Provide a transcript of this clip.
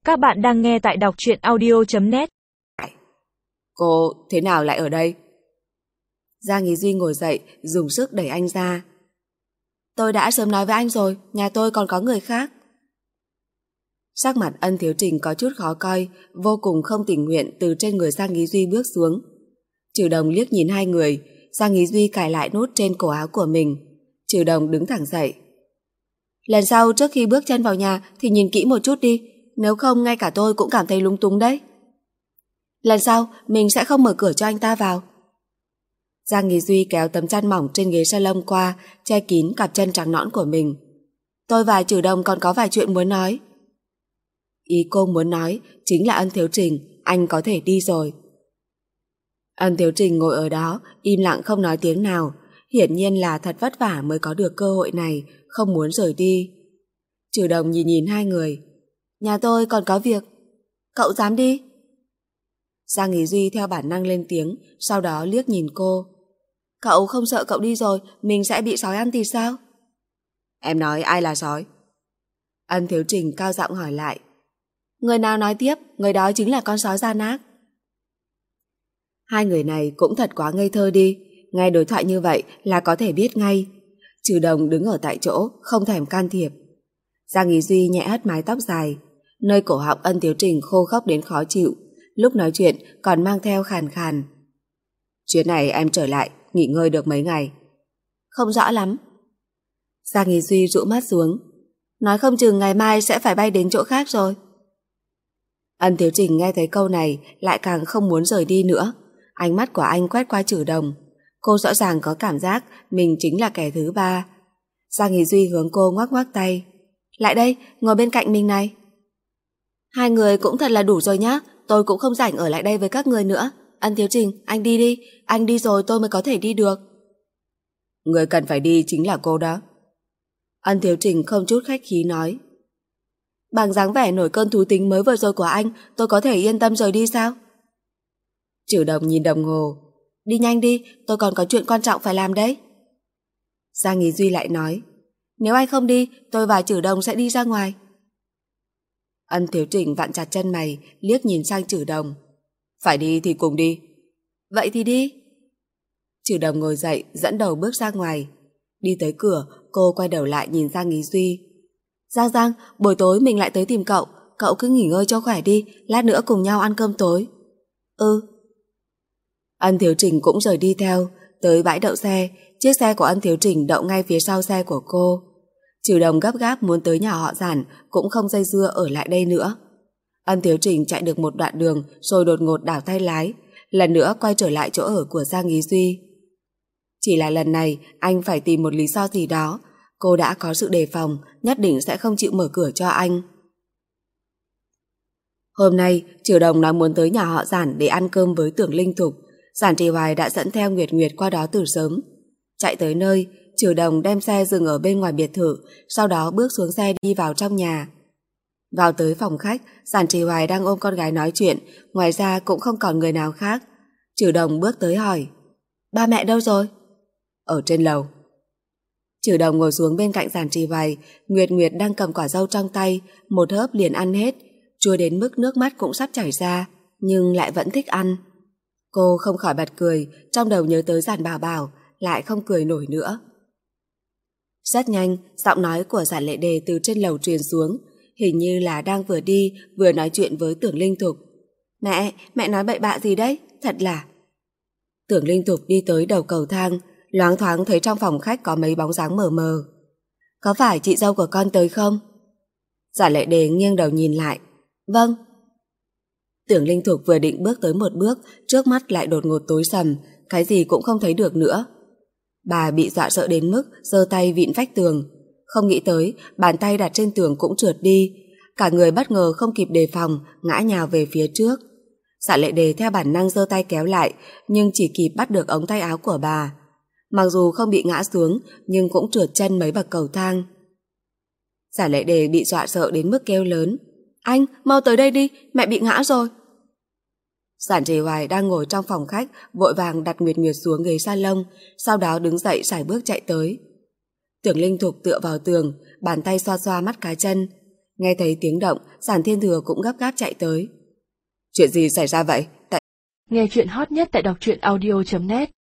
Các bạn đang nghe tại đọc truyện audio.net. Cô thế nào lại ở đây? Giang Ý Duy ngồi dậy, dùng sức đẩy anh ra. Tôi đã sớm nói với anh rồi, nhà tôi còn có người khác. Sắc mặt Ân Thiếu Trình có chút khó coi, vô cùng không tình nguyện từ trên người Giang Ý Duy bước xuống. Trừ Đồng liếc nhìn hai người, Giang Ý Duy cài lại nút trên cổ áo của mình. Trừ Đồng đứng thẳng dậy. Lần sau trước khi bước chân vào nhà thì nhìn kỹ một chút đi, nếu không ngay cả tôi cũng cảm thấy lúng túng đấy. Lần sau mình sẽ không mở cửa cho anh ta vào. Giang Ý Duy kéo tấm chăn mỏng trên ghế salon qua, che kín cặp chân trắng nõn của mình. Tôi và Trừ Đồng còn có vài chuyện muốn nói. Ý cô muốn nói chính là Ân Thiếu Trình, anh có thể đi rồi. Ân Thiếu Trình ngồi ở đó, im lặng không nói tiếng nào, hiển nhiên là thật vất vả mới có được cơ hội này, không muốn rời đi. Trừ Đồng nhìn nhìn hai người. Nhà tôi còn có việc. Cậu dám đi? Giang Ý Duy theo bản năng lên tiếng, sau đó liếc nhìn cô. Cậu không sợ cậu đi rồi mình sẽ bị sói ăn thịt sao? Em nói ai là sói? Ân Thiếu Trình cao giọng hỏi lại. Người nào nói tiếp, người đó chính là con sói gian ác. Hai người này cũng thật quá ngây thơ đi, nghe đối thoại như vậy là có thể biết ngay. Trừ Đồng đứng ở tại chỗ, không thèm can thiệp. Giang Ý Duy nhẹ hất mái tóc dài, nơi cổ họng Ân Thiếu Trình khô khốc đến khó chịu, lúc nói chuyện còn mang theo khàn khàn. Chuyến này em trở lại, nghỉ ngơi được mấy ngày? Không rõ lắm. Giang Ý Duy rũ mắt xuống. Nói không chừng ngày mai sẽ phải bay đến chỗ khác rồi. Ân Thiếu Trình nghe thấy câu này lại càng không muốn rời đi nữa. Ánh mắt của anh quét qua Trừ Đồng. Cô rõ ràng có cảm giác mình chính là kẻ thứ ba. Giang Ý Duy hướng cô ngoắc ngoắc tay. Lại đây, ngồi bên cạnh mình này. Hai người cũng thật là đủ rồi nhá, tôi cũng không rảnh ở lại đây với các người nữa. Ân Thiếu Trình, anh đi đi, anh đi rồi tôi mới có thể đi được. Người cần phải đi chính là cô đó. Ân Thiếu Trình không chút khách khí nói. Bằng dáng vẻ nổi cơn thú tính mới vừa rồi của anh, tôi có thể yên tâm rời đi sao? Trừ Đồng nhìn đồng hồ. Đi nhanh đi, tôi còn có chuyện quan trọng phải làm đấy. Giang Ý Duy lại nói. Nếu anh không đi, tôi và Trừ Đồng sẽ đi ra ngoài. Ân Thiếu Trình vặn chặt chân mày, liếc nhìn sang Trừ Đồng. Phải đi thì cùng đi. Vậy thì đi. Trừ Đồng ngồi dậy, dẫn đầu bước ra ngoài. Đi tới cửa, cô quay đầu lại nhìn Giang Ý Duy. Giang, buổi tối mình lại tới tìm cậu, cậu cứ nghỉ ngơi cho khỏe đi, lát nữa cùng nhau ăn cơm tối. Ừ. Ân Thiếu Trình cũng rời đi theo, tới bãi đậu xe, chiếc xe của Ân Thiếu Trình đậu ngay phía sau xe của cô. Trừ Đồng gấp gáp muốn tới nhà họ Giản, cũng không dây dưa ở lại đây nữa. Ân Thiếu Trình chạy được một đoạn đường rồi đột ngột đảo tay lái, lần nữa quay trở lại chỗ ở của Giang Ý Duy. Chỉ là lần này anh phải tìm một lý do gì đó, cô đã có sự đề phòng, nhất định sẽ không chịu mở cửa cho anh. Hôm nay, Trừ Đồng nói muốn tới nhà họ Giản để ăn cơm với Tưởng Linh Thục. Giản Trì Hoài đã dẫn theo Nguyệt Nguyệt qua đó từ sớm. Chạy tới nơi, Trừ Đồng đem xe dừng ở bên ngoài biệt thự, sau đó bước xuống xe đi vào trong nhà. Vào tới phòng khách, Giản Trì Hoài đang ôm con gái nói chuyện, ngoài ra cũng không còn người nào khác. Trừ Đồng bước tới hỏi. Ba mẹ đâu rồi? Ở trên lầu. Trừ Đồng ngồi xuống bên cạnh Giản Trì Hoài, Nguyệt Nguyệt đang cầm quả dâu trong tay, một hớp liền ăn hết, chua đến mức nước mắt cũng sắp chảy ra, nhưng lại vẫn thích ăn. Cô không khỏi bật cười, trong đầu nhớ tới Giản Bảo Bảo, lại không cười nổi nữa. Rất nhanh, giọng nói của Giản Lệ Đề từ trên lầu truyền xuống, hình như là đang vừa đi vừa nói chuyện với Tưởng Linh Thục. Mẹ nói bậy bạ gì đấy, thật là... Tưởng Linh Thục đi tới đầu cầu thang, loáng thoáng thấy trong phòng khách có mấy bóng dáng mờ mờ. Có phải chị dâu của con tới không? Giản Lệ Đề nghiêng đầu nhìn lại. Vâng. Tưởng Linh Thục vừa định bước tới một bước, trước mắt lại đột ngột tối sầm, cái gì cũng không thấy được nữa. Bà bị dọa sợ đến mức giơ tay vịn vách tường. Không nghĩ tới, bàn tay đặt trên tường cũng trượt đi. Cả người bất ngờ không kịp đề phòng, ngã nhào về phía trước. Giản Lệ Đề theo bản năng giơ tay kéo lại, nhưng chỉ kịp bắt được ống tay áo của bà. Mặc dù không bị ngã xuống, nhưng cũng trượt chân mấy bậc cầu thang. Giản Lệ Đề bị dọa sợ đến mức kêu lớn. Anh, mau tới đây đi, mẹ bị ngã rồi. Giản Trì Hoài đang ngồi trong phòng khách, vội vàng đặt Nguyệt Nguyệt xuống ghế salon, sau đó đứng dậy sải bước chạy tới. Tưởng Linh Thục tựa vào tường, bàn tay xoa xoa mắt cá chân. Nghe thấy tiếng động, Giản Thiên Thừa cũng gấp gáp chạy tới. Chuyện gì xảy ra vậy? Nghe chuyện hot nhất tại đọc truyện audio.net